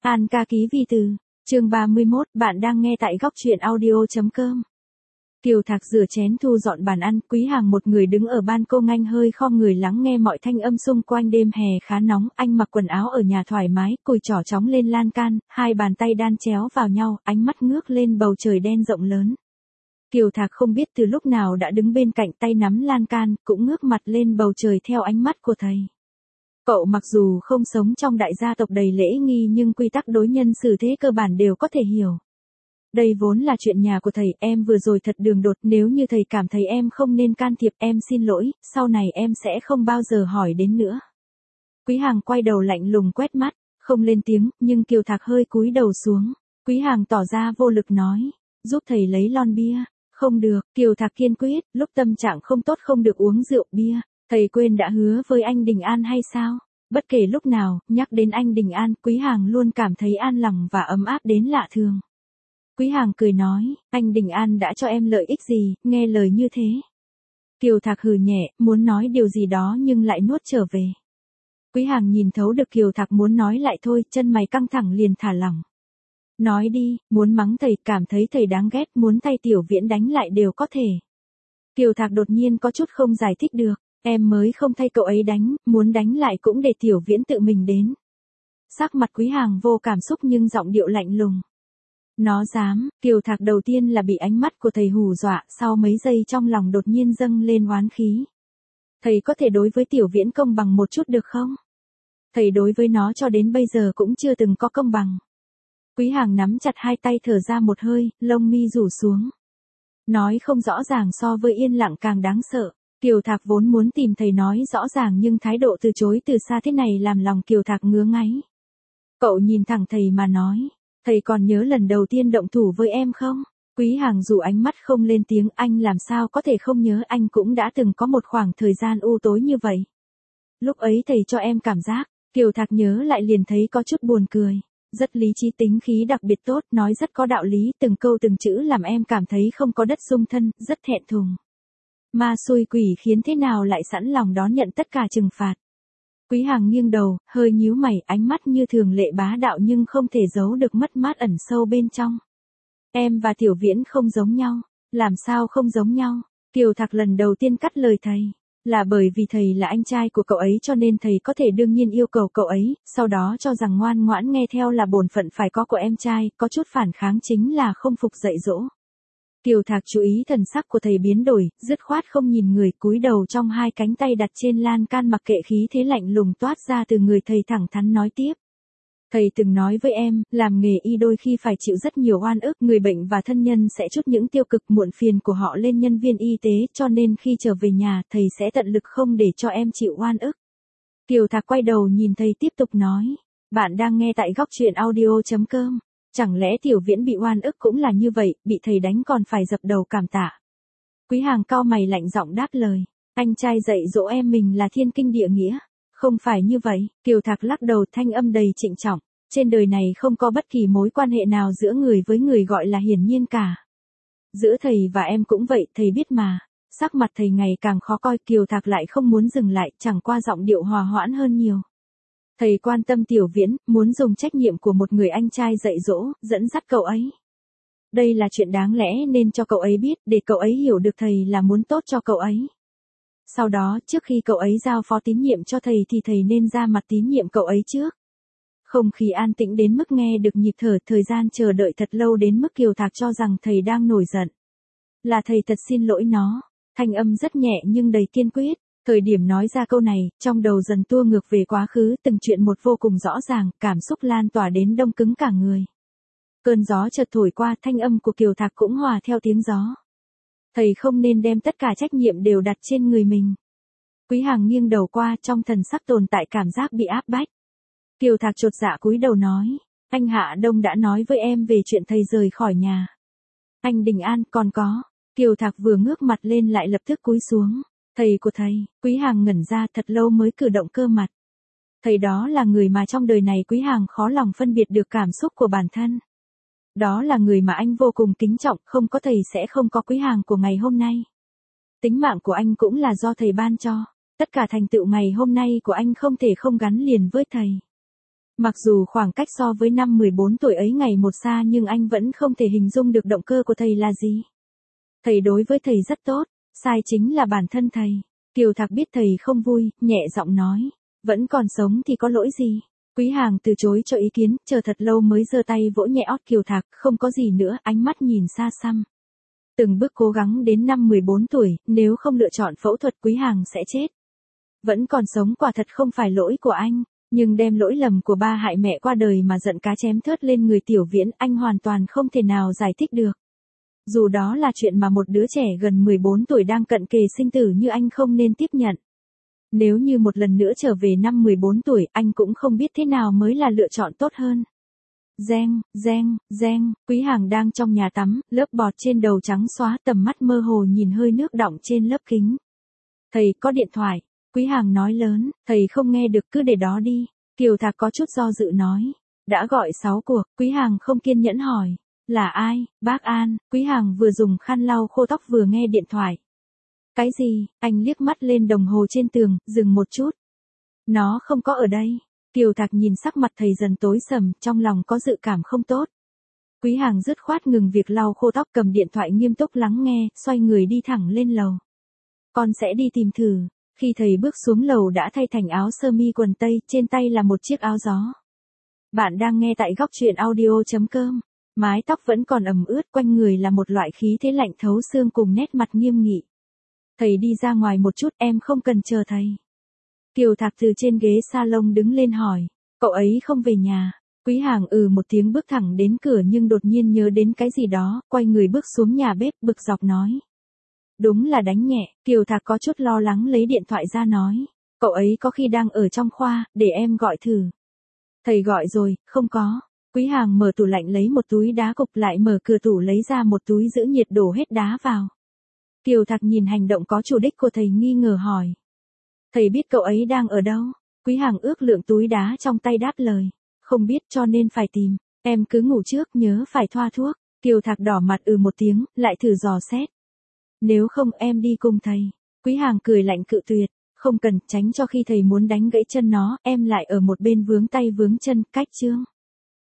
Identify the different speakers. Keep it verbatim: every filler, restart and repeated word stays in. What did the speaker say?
Speaker 1: An ca ký vi từ, chương ba mươi mốt, bạn đang nghe tại góc truyện audio.com. Kiều Thạc rửa chén thu dọn bàn ăn, Quý Hàng một người đứng ở ban công anh hơi khom người lắng nghe mọi thanh âm xung quanh. Đêm hè khá nóng, anh mặc quần áo ở nhà thoải mái, cùi trỏ chóng lên lan can, hai bàn tay đan chéo vào nhau, ánh mắt ngước lên bầu trời đen rộng lớn. Kiều Thạc không biết từ lúc nào đã đứng bên cạnh, tay nắm lan can, cũng ngước mặt lên bầu trời theo ánh mắt của thầy. Cậu mặc dù không sống trong đại gia tộc đầy lễ nghi nhưng quy tắc đối nhân xử thế cơ bản đều có thể hiểu. Đây vốn là chuyện nhà của thầy, em vừa rồi thật đường đột, nếu như thầy cảm thấy em không nên can thiệp, em xin lỗi, sau này em sẽ không bao giờ hỏi đến nữa. Quý Hàng quay đầu lạnh lùng quét mắt, không lên tiếng, nhưng Kiều Thạc hơi cúi đầu xuống. Quý Hàng tỏ ra vô lực nói, giúp thầy lấy lon bia. Không được, Kiều Thạc kiên quyết, lúc tâm trạng không tốt không được uống rượu bia. Thầy quên đã hứa với anh Đình An hay sao? Bất kể lúc nào, nhắc đến anh Đình An, Quý Hàng luôn cảm thấy an lòng và ấm áp đến lạ thường. Quý Hàng cười nói, anh Đình An đã cho em lợi ích gì, nghe lời như thế. Kiều Thạc hừ nhẹ, muốn nói điều gì đó nhưng lại nuốt trở về. Quý Hàng nhìn thấu được Kiều Thạc muốn nói lại thôi, chân mày căng thẳng liền thả lỏng. Nói đi, muốn mắng thầy, cảm thấy thầy đáng ghét, muốn thay Tiểu Viễn đánh lại đều có thể. Kiều Thạc đột nhiên có chút không giải thích được. Em mới không thay cậu ấy đánh, muốn đánh lại cũng để Tiểu Viễn tự mình đến. Sắc mặt Quý Hàng vô cảm xúc nhưng giọng điệu lạnh lùng. Nó dám, Kiều Thạc đầu tiên là bị ánh mắt của thầy hù dọa, sau mấy giây trong lòng đột nhiên dâng lên oán khí. Thầy có thể đối với Tiểu Viễn công bằng một chút được không? Thầy đối với nó cho đến bây giờ cũng chưa từng có công bằng. Quý Hàng nắm chặt hai tay thở ra một hơi, lông mi rủ xuống. Nói không rõ ràng so với yên lặng càng đáng sợ. Kiều Thạc vốn muốn tìm thầy nói rõ ràng nhưng thái độ từ chối từ xa thế này làm lòng Kiều Thạc ngứa ngáy. Cậu nhìn thẳng thầy mà nói, thầy còn nhớ lần đầu tiên động thủ với em không? Quý Hàng dù ánh mắt không lên tiếng, anh làm sao có thể không nhớ, anh cũng đã từng có một khoảng thời gian u tối như vậy. Lúc ấy thầy cho em cảm giác, Kiều Thạc nhớ lại liền thấy có chút buồn cười. Rất lý trí, tính khí đặc biệt tốt, nói rất có đạo lý, từng câu từng chữ làm em cảm thấy không có đất dung thân, rất thẹn thùng. Ma xui quỷ khiến thế nào lại sẵn lòng đón nhận tất cả trừng phạt. Quý Hàng nghiêng đầu, hơi nhíu mày, ánh mắt như thường lệ bá đạo nhưng không thể giấu được mất mát ẩn sâu bên trong. Em và Tiểu Viễn không giống nhau. Làm sao không giống nhau? Kiều Thạc lần đầu tiên cắt lời thầy. Là bởi vì thầy là anh trai của cậu ấy cho nên thầy có thể đương nhiên yêu cầu cậu ấy, sau đó cho rằng ngoan ngoãn nghe theo là bổn phận phải có của em trai, có chút phản kháng chính là không phục dạy dỗ. Kiều Thạc chú ý thần sắc của thầy biến đổi, dứt khoát không nhìn người, cúi đầu trong hai cánh tay đặt trên lan can mặc kệ khí thế lạnh lùng toát ra từ người, thầy thẳng thắn nói tiếp. Thầy từng nói với em, làm nghề y đôi khi phải chịu rất nhiều oan ức, người bệnh và thân nhân sẽ trút những tiêu cực muộn phiền của họ lên nhân viên y tế, cho nên khi trở về nhà, thầy sẽ tận lực không để cho em chịu oan ức. Kiều Thạc quay đầu nhìn thầy tiếp tục nói, bạn đang nghe tại góc truyện audio.com. Chẳng lẽ Tiểu Viễn bị oan ức cũng là như vậy, bị thầy đánh còn phải dập đầu cảm tạ. Quý Hàng cau mày lạnh giọng đáp lời, anh trai dạy dỗ em mình là thiên kinh địa nghĩa. Không phải như vậy, Kiều Thạc lắc đầu, thanh âm đầy trịnh trọng. Trên đời này không có bất kỳ mối quan hệ nào giữa người với người gọi là hiển nhiên cả. Giữa thầy và em cũng vậy, thầy biết mà. Sắc mặt thầy ngày càng khó coi, Kiều Thạc lại không muốn dừng lại, chẳng qua giọng điệu hòa hoãn hơn nhiều. Thầy quan tâm Tiểu Viễn, muốn dùng trách nhiệm của một người anh trai dạy dỗ, dẫn dắt cậu ấy. Đây là chuyện đáng lẽ nên cho cậu ấy biết, để cậu ấy hiểu được thầy là muốn tốt cho cậu ấy. Sau đó, trước khi cậu ấy giao phó tín nhiệm cho thầy thì thầy nên ra mặt tín nhiệm cậu ấy trước. Không khí an tĩnh đến mức nghe được nhịp thở, thời gian chờ đợi thật lâu đến mức Kiều Thạc cho rằng thầy đang nổi giận. Là thầy thật xin lỗi nó. Thanh âm rất nhẹ nhưng đầy kiên quyết. Thời điểm nói ra câu này, trong đầu dần tua ngược về quá khứ, từng chuyện một vô cùng rõ ràng, cảm xúc lan tỏa đến đông cứng cả người. Cơn gió chợt thổi qua, thanh âm của Kiều Thạc cũng hòa theo tiếng gió. Thầy không nên đem tất cả trách nhiệm đều đặt trên người mình. Quý Hàng nghiêng đầu qua, trong thần sắc tồn tại cảm giác bị áp bách. Kiều Thạc chột dạ cúi đầu nói, anh Hạ Đông đã nói với em về chuyện thầy rời khỏi nhà. Anh Đình An còn có. Kiều Thạc vừa ngước mặt lên lại lập tức cúi xuống. Thầy của thầy. Quý Hàng ngẩn ra thật lâu mới cử động cơ mặt. Thầy đó là người mà trong đời này Quý Hàng khó lòng phân biệt được cảm xúc của bản thân. Đó là người mà anh vô cùng kính trọng, không có thầy sẽ không có Quý Hàng của ngày hôm nay. Tính mạng của anh cũng là do thầy ban cho. Tất cả thành tựu ngày hôm nay của anh không thể không gắn liền với thầy. Mặc dù khoảng cách so với năm mười bốn tuổi ấy ngày một xa nhưng anh vẫn không thể hình dung được động cơ của thầy là gì. Thầy đối với thầy rất tốt, sai chính là bản thân thầy. Kiều Thạc biết thầy không vui, nhẹ giọng nói. Vẫn còn sống thì có lỗi gì? Quý Hàng từ chối cho ý kiến, chờ thật lâu mới giơ tay vỗ nhẹ ót Kiều Thạc, không có gì nữa, ánh mắt nhìn xa xăm. Từng bước cố gắng đến năm mười bốn tuổi, nếu không lựa chọn phẫu thuật Quý Hàng sẽ chết. Vẫn còn sống quả thật không phải lỗi của anh, nhưng đem lỗi lầm của ba hại mẹ qua đời mà giận cá chém thớt lên người Tiểu Viễn, anh hoàn toàn không thể nào giải thích được. Dù đó là chuyện mà một đứa trẻ gần mười bốn tuổi đang cận kề sinh tử như anh không nên tiếp nhận. Nếu như một lần nữa trở về năm mười bốn tuổi, anh cũng không biết thế nào mới là lựa chọn tốt hơn. Reng, reng, reng, Quý Hàng đang trong nhà tắm, lớp bọt trên đầu trắng xóa, tầm mắt mơ hồ nhìn hơi nước đọng trên lớp kính. Thầy có điện thoại, Quý Hàng nói lớn, thầy không nghe được cứ để đó đi. Kiều Thạc có chút do dự nói. Đã gọi sáu cuộc, Quý Hàng không kiên nhẫn hỏi. Là ai? Bác An. Quý Hàng vừa dùng khăn lau khô tóc vừa nghe điện thoại. Cái gì? Anh liếc mắt lên đồng hồ trên tường, dừng một chút. Nó không có ở đây. Kiều Thạc nhìn sắc mặt thầy dần tối sầm, trong lòng có dự cảm không tốt. Quý Hàng dứt khoát ngừng việc lau khô tóc, cầm điện thoại nghiêm túc lắng nghe, xoay người đi thẳng lên lầu. Con sẽ đi tìm thử. Khi thầy bước xuống lầu đã thay thành áo sơ mi quần tây, trên tay là một chiếc áo gió. Bạn đang nghe tại góc truyện audio chấm com. Mái tóc vẫn còn ẩm ướt, quanh người là một loại khí thế lạnh thấu xương cùng nét mặt nghiêm nghị. Thầy đi ra ngoài một chút, em không cần chờ thầy. Kiều Thạc từ trên ghế salon đứng lên hỏi, cậu ấy không về nhà. Quý Hàng ừ một tiếng bước thẳng đến cửa nhưng đột nhiên nhớ đến cái gì đó, quay người bước xuống nhà bếp, bực dọc nói. Đúng là đánh nhẹ. Kiều Thạc có chút lo lắng lấy điện thoại ra nói, cậu ấy có khi đang ở trong khoa, để em gọi thử. Thầy gọi rồi, không có. Quý Hàng mở tủ lạnh lấy một túi đá cục, lại mở cửa tủ lấy ra một túi giữ nhiệt đổ hết đá vào. Kiều Thạc nhìn hành động có chủ đích của thầy nghi ngờ hỏi. Thầy biết cậu ấy đang ở đâu? Quý Hàng ước lượng túi đá trong tay đáp lời. Không biết cho nên phải tìm. Em cứ ngủ trước, nhớ phải thoa thuốc. Kiều Thạc đỏ mặt ừ một tiếng, lại thử dò xét. Nếu không em đi cùng thầy. Quý Hàng cười lạnh cự tuyệt. Không cần, tránh cho khi thầy muốn đánh gãy chân nó, em lại ở một bên vướng tay vướng chân, cách chương.